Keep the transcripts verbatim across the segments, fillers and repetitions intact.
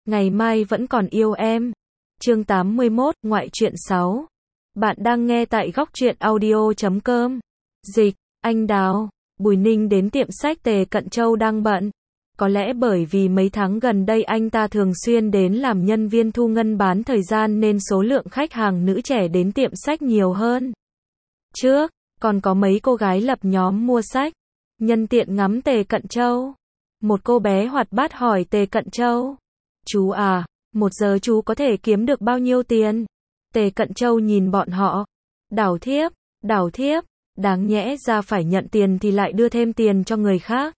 ngày mai vẫn còn yêu em. Chương tám mươi mốt, ngoại truyện sáu. Bạn đang nghe tại góc truyện audio chấm com. Dịch, anh Đào. Bùi Ninh đến tiệm sách Tề Cận Châu đang bận. Có lẽ bởi vì mấy tháng gần đây anh ta thường xuyên đến làm nhân viên thu ngân bán thời gian nên số lượng khách hàng nữ trẻ đến tiệm sách nhiều hơn. Trước, còn có mấy cô gái lập nhóm mua sách. Nhân tiện ngắm Tề Cận Châu. Một cô bé hoạt bát hỏi Tề Cận Châu. Chú à, một giờ chú có thể kiếm được bao nhiêu tiền? Tề Cận Châu nhìn bọn họ. Đảo thiếp, đảo thiếp, đáng nhẽ ra phải nhận tiền thì lại đưa thêm tiền cho người khác.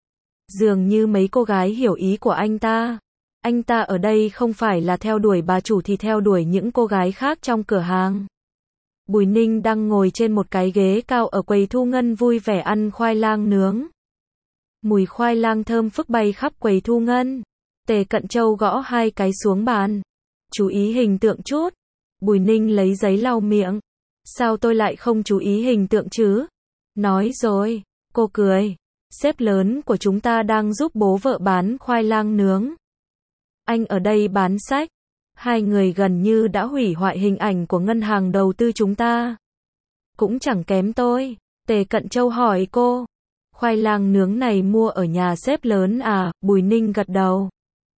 Dường như mấy cô gái hiểu ý của anh ta. Anh ta ở đây không phải là theo đuổi bà chủ thì theo đuổi những cô gái khác trong cửa hàng. Bùi Ninh đang ngồi trên một cái ghế cao ở quầy thu ngân vui vẻ ăn khoai lang nướng. Mùi khoai lang thơm phức bay khắp quầy thu ngân. Tề Cận Châu gõ hai cái xuống bàn. Chú ý hình tượng chút. Bùi Ninh lấy giấy lau miệng. Sao tôi lại không chú ý hình tượng chứ? Nói rồi, cô cười. Sếp lớn của chúng ta đang giúp bố vợ bán khoai lang nướng. Anh ở đây bán sách. Hai người gần như đã hủy hoại hình ảnh của ngân hàng đầu tư chúng ta. Cũng chẳng kém tôi. Tề Cận Châu hỏi cô. Khoai lang nướng này mua ở nhà sếp lớn à? Bùi Ninh gật đầu.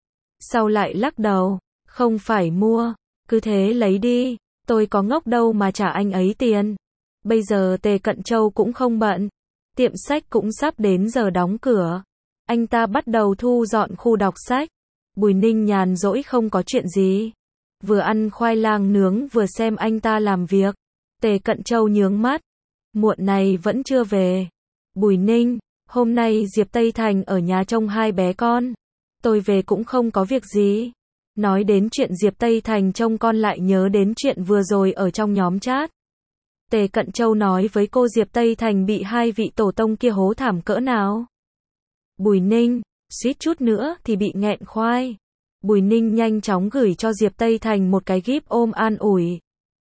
Sau lại lắc đầu. Không phải mua. Cứ thế lấy đi. Tôi có ngốc đâu mà trả anh ấy tiền. Bây giờ Tề Cận Châu cũng không bận. Tiệm sách cũng sắp đến giờ đóng cửa. Anh ta bắt đầu thu dọn khu đọc sách. Bùi Ninh nhàn rỗi không có chuyện gì. Vừa ăn khoai lang nướng vừa xem anh ta làm việc. Tề Cận Châu nhướng mắt. Muộn này vẫn chưa về. Bùi Ninh, hôm nay Diệp Tây Thành ở nhà trông hai bé con. Tôi về cũng không có việc gì. Nói đến chuyện Diệp Tây Thành trông con lại nhớ đến chuyện vừa rồi ở trong nhóm chat. Tề Cận Châu nói với cô Diệp Tây Thành bị hai vị tổ tông kia hố thảm cỡ nào. Bùi Ninh, suýt chút nữa thì bị nghẹn khoai. Bùi Ninh nhanh chóng gửi cho Diệp Tây Thành một cái gíp ôm an ủi.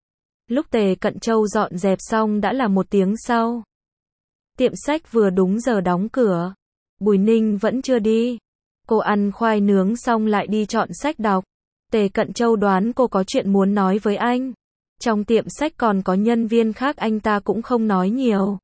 Lúc Tề Cận Châu dọn dẹp xong đã là một tiếng sau. Tiệm sách vừa đúng giờ đóng cửa. Bùi Ninh vẫn chưa đi. Cô ăn khoai nướng xong lại đi chọn sách đọc. Tề Cận Châu đoán cô có chuyện muốn nói với anh. Trong tiệm sách còn có nhân viên khác anh ta cũng không nói nhiều.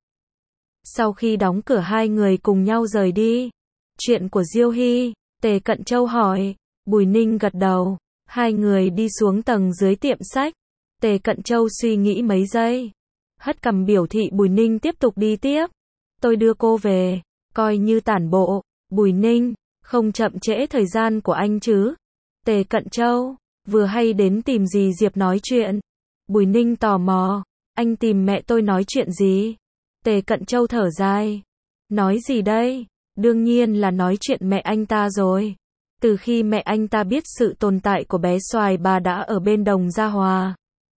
Sau khi đóng cửa hai người cùng nhau rời đi. Chuyện của Diêu Hy, Tề Cận Châu hỏi. Bùi Ninh gật đầu. Hai người đi xuống tầng dưới tiệm sách. Tề Cận Châu suy nghĩ mấy giây. Hất cằm biểu thị Bùi Ninh tiếp tục đi tiếp. Tôi đưa cô về. Coi như tản bộ. Bùi Ninh, không chậm trễ thời gian của anh chứ. Tề Cận Châu, vừa hay đến tìm dì Diệp nói chuyện. Bùi Ninh tò mò. Anh tìm mẹ tôi nói chuyện gì? Tề Cận Châu thở dài. Nói gì đây? Đương nhiên là nói chuyện mẹ anh ta rồi. Từ khi mẹ anh ta biết sự tồn tại của bé Soài bà đã ở bên Đồng Gia Hòa.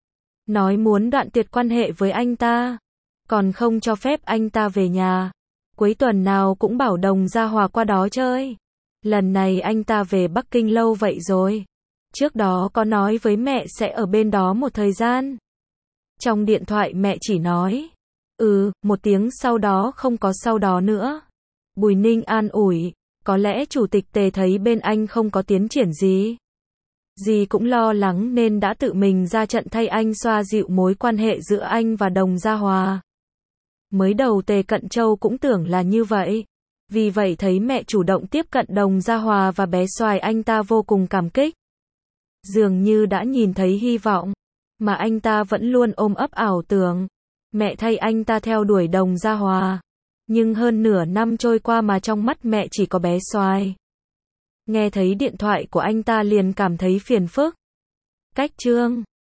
Nói muốn đoạn tuyệt quan hệ với anh ta. Còn không cho phép anh ta về nhà. Cuối tuần nào cũng bảo Đồng Gia Hòa qua đó chơi. Lần này anh ta về Bắc Kinh lâu vậy rồi. Trước đó có nói với mẹ sẽ ở bên đó một thời gian. Trong điện thoại mẹ chỉ nói. Ừ, một tiếng sau đó không có sau đó nữa. Bùi Ninh an ủi. Có lẽ chủ tịch Tề thấy bên anh không có tiến triển gì. Dì cũng lo lắng nên đã tự mình ra trận thay anh xoa dịu mối quan hệ giữa anh và Đồng Gia Hòa. Mới đầu Tề Cận Châu cũng tưởng là như vậy. Vì vậy thấy mẹ chủ động tiếp cận Đồng Gia Hòa và bé Soài anh ta vô cùng cảm kích. Dường như đã nhìn thấy hy vọng. Mà anh ta vẫn luôn ôm ấp ảo tưởng. Mẹ thay anh ta theo đuổi Đồng Gia Hòa. Nhưng hơn nửa năm trôi qua mà trong mắt mẹ chỉ có bé Soài. Nghe thấy điện thoại của anh ta liền cảm thấy phiền phức. Cách chương